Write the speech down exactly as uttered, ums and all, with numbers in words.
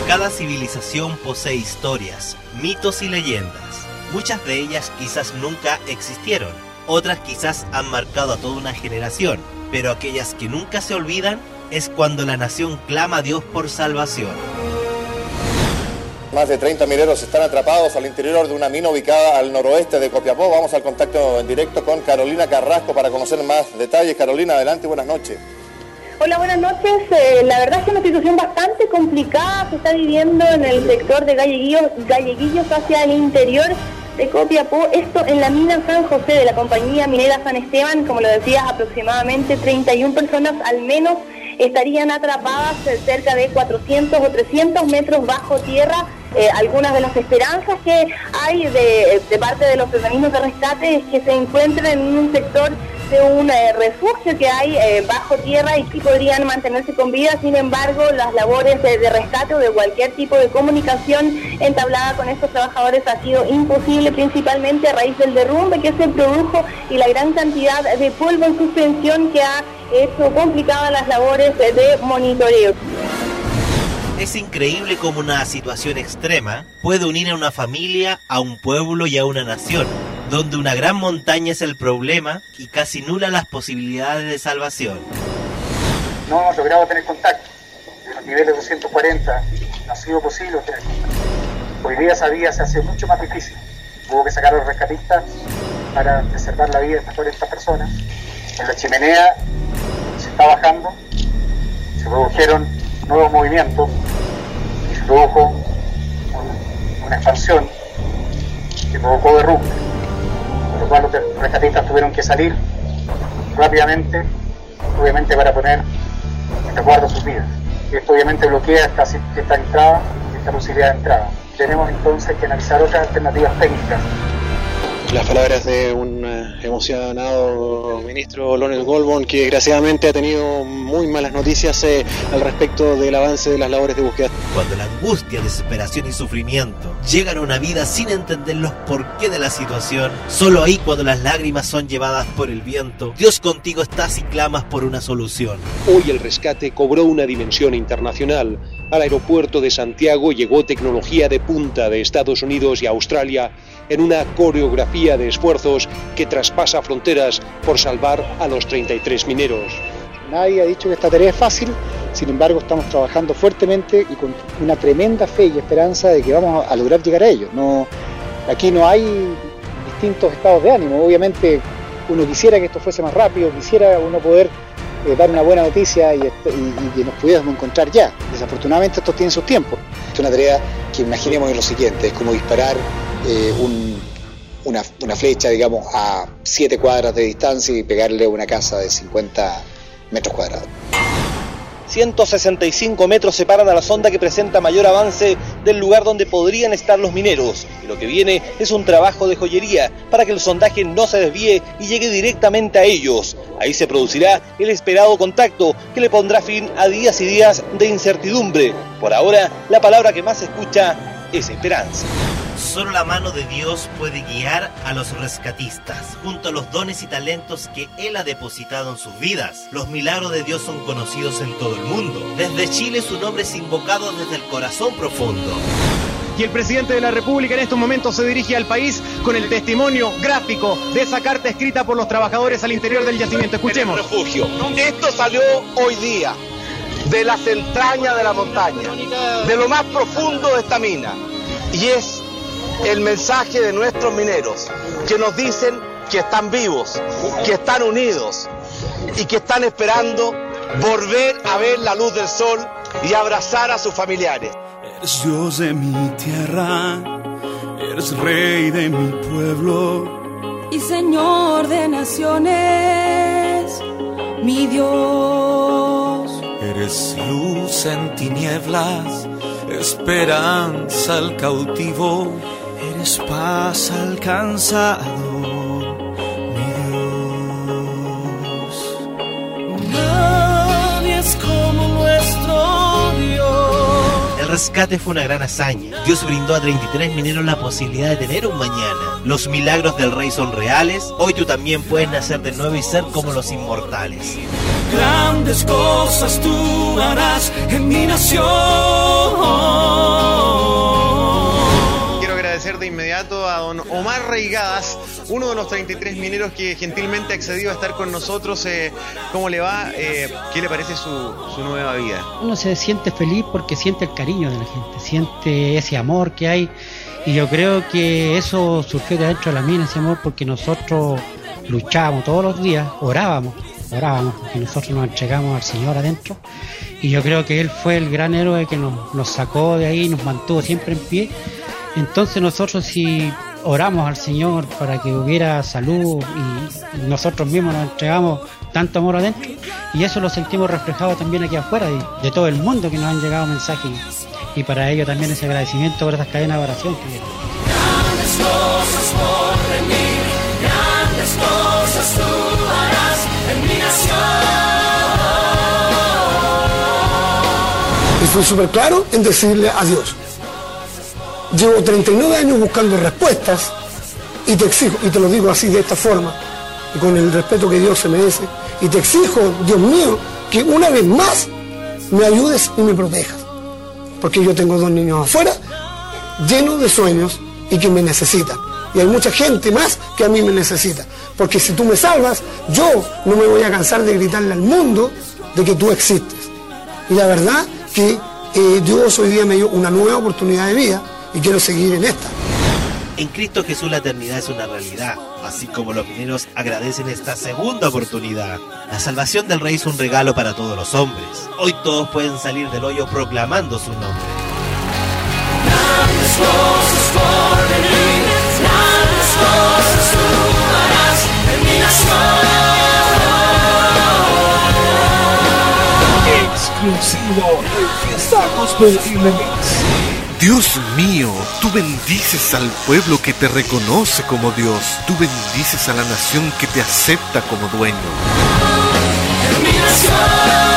Cada civilización posee historias, mitos y leyendas. Muchas de ellas quizás nunca existieron, otras quizás han marcado a toda una generación, pero aquellas que nunca se olvidan es cuando la nación clama a Dios por salvación. Más de treinta mineros están atrapados al interior de una mina ubicada al noroeste de Copiapó. Vamos al contacto en directo con Carolina Carrasco para conocer más detalles. Carolina, adelante, buenas noches. Hola, buenas noches. Eh, la verdad es que es una situación bastante complicada se está viviendo en el sector de Galleguillos, Galleguillos hacia el interior de Copiapó. Esto en la mina San José de la compañía minera San Esteban. Como lo decías, aproximadamente treinta y una personas al menos estarían atrapadas cerca de cuatrocientos o trescientos metros bajo tierra. Eh, algunas de las esperanzas que hay de, de parte de los organismos de rescate es que se encuentren en un sector de un eh, refugio que hay eh, bajo tierra y que podrían mantenerse con vida. Sin embargo, las labores de, de rescate o de cualquier tipo de comunicación entablada con estos trabajadores ha sido imposible, principalmente a raíz del derrumbe que se produjo y la gran cantidad de polvo en suspensión que ha hecho complicadas las labores de, de monitoreo. Es increíble cómo una situación extrema puede unir a una familia, a un pueblo y a una nación, donde una gran montaña es el problema y casi nula las posibilidades de salvación. No hemos logrado tener contacto. En los niveles doscientos cuarenta no ha sido posible tener contacto. Hoy día esa vía se hace mucho más difícil. Hubo que sacar a los rescatistas para preservar la vida de estas cuarenta personas. En la chimenea se está bajando, se produjeron nuevos movimientos y se produjo un, una expansión que provocó derrumbe, por lo cual los rescatistas tuvieron que salir rápidamente, obviamente para poner en resguardo sus vidas. Esto obviamente bloquea esta, esta entrada, esta posibilidad de entrada. Tenemos entonces que analizar otras alternativas técnicas. Las palabras de un emocionado ministro Lónel Goldborn, que desgraciadamente ha tenido muy malas noticias eh, al respecto del avance de las labores de búsqueda. Cuando la angustia, desesperación y sufrimiento llegan a una vida sin entender los porqué de la situación, solo ahí, cuando las lágrimas son llevadas por el viento, Dios contigo estás y clamas por una solución. Hoy el rescate cobró una dimensión internacional. Al aeropuerto de Santiago llegó tecnología de punta de Estados Unidos y Australia en una coreografía de esfuerzos que traspasa fronteras por salvar a los treinta y tres mineros. Nadie ha dicho que esta tarea es fácil, sin embargo estamos trabajando fuertemente y con una tremenda fe y esperanza de que vamos a lograr llegar a ello. No, aquí no hay distintos estados de ánimo, obviamente uno quisiera que esto fuese más rápido, quisiera uno poder eh, dar una buena noticia y, y, y que nos pudiéramos encontrar ya. Desafortunadamente esto tiene sus tiempos. Es una tarea que imaginemos lo siguiente, es como disparar eh, un, una, una flecha, digamos, a siete cuadras de distancia y pegarle a una casa de cincuenta metros cuadrados. ciento sesenta y cinco metros separan a la sonda que presenta mayor avance del lugar donde podrían estar los mineros. Y lo que viene es un trabajo de joyería para que el sondaje no se desvíe y llegue directamente a ellos. Ahí se producirá el esperado contacto que le pondrá fin a días y días de incertidumbre. Por ahora, la palabra que más se escucha es esperanza. Solo la mano de Dios puede guiar a los rescatistas, junto a los dones y talentos que Él ha depositado en sus vidas. Los milagros de Dios son conocidos en todo el mundo. Desde Chile su nombre es invocado desde el corazón profundo. Y el presidente de la República en estos momentos se dirige al país con el testimonio gráfico de esa carta escrita por los trabajadores al interior del yacimiento. Escuchemos. Refugio. Esto salió hoy día de las entrañas de la montaña, de lo más profundo de esta mina. Y es el mensaje de nuestros mineros, que nos dicen que están vivos, que están unidos y que están esperando volver a ver la luz del sol y abrazar a sus familiares. Eres Dios de mi tierra, eres rey de mi pueblo y Señor de naciones, mi Dios. Eres luz en tinieblas, esperanza al cautivo, eres paz al cansado, mi Dios. Nadie es como nuestro Dios. El rescate fue una gran hazaña. Dios brindó a treinta y tres mineros la posibilidad de tener un mañana. Los milagros del Rey son reales. Hoy tú también puedes nacer de nuevo y ser como los inmortales. Grandes cosas tú harás en mi nación. Quiero agradecer de inmediato a don Omar Reigadas, uno de los treinta y tres mineros que gentilmente accedió a estar con nosotros. Eh, ¿Cómo le va? Eh, ¿Qué le parece su, su nueva vida? Uno se siente feliz porque siente el cariño de la gente, siente ese amor que hay, y yo creo que eso surgió de adentro de la mina, ese amor, porque nosotros luchábamos todos los días, orábamos, orábamos, porque nosotros nos entregamos al Señor adentro, y yo creo que Él fue el gran héroe que nos, nos sacó de ahí, nos mantuvo siempre en pie. Entonces nosotros, si oramos al Señor para que hubiera salud, y nosotros mismos nos entregamos tanto amor adentro, y eso lo sentimos reflejado también aquí afuera, de, de todo el mundo, que nos han llegado mensajes, y para ello también ese agradecimiento por estas cadenas de oración que Grandes cosas por venir, grandes cosas tú harás en mi nación. Y fui súper claro en decirle adiós. Llevo treinta y nueve años buscando respuestas, y te exijo, y te lo digo así, de esta forma, y con el respeto que Dios se merece, y te exijo, Dios mío, que una vez más me ayudes y me protejas, porque yo tengo dos niños afuera, llenos de sueños, y que me necesitan, y hay mucha gente más que a mí me necesita, porque si tú me salvas, yo no me voy a cansar de gritarle al mundo de que tú existes. Y la verdad que eh, Dios hoy día me dio una nueva oportunidad de vida, y quiero seguir en esta. En Cristo Jesús la eternidad es una realidad, así como los mineros agradecen esta segunda oportunidad. La salvación del Rey es un regalo para todos los hombres. Hoy todos pueden salir del hoyo proclamando su nombre. Grandes cosas por venir, grandes cosas tú harás en mi nación. Exclusivo Fiesta Gospel y Remix. Dios mío, tú bendices al pueblo que te reconoce como Dios. Tú bendices a la nación que te acepta como dueño. En mi nación.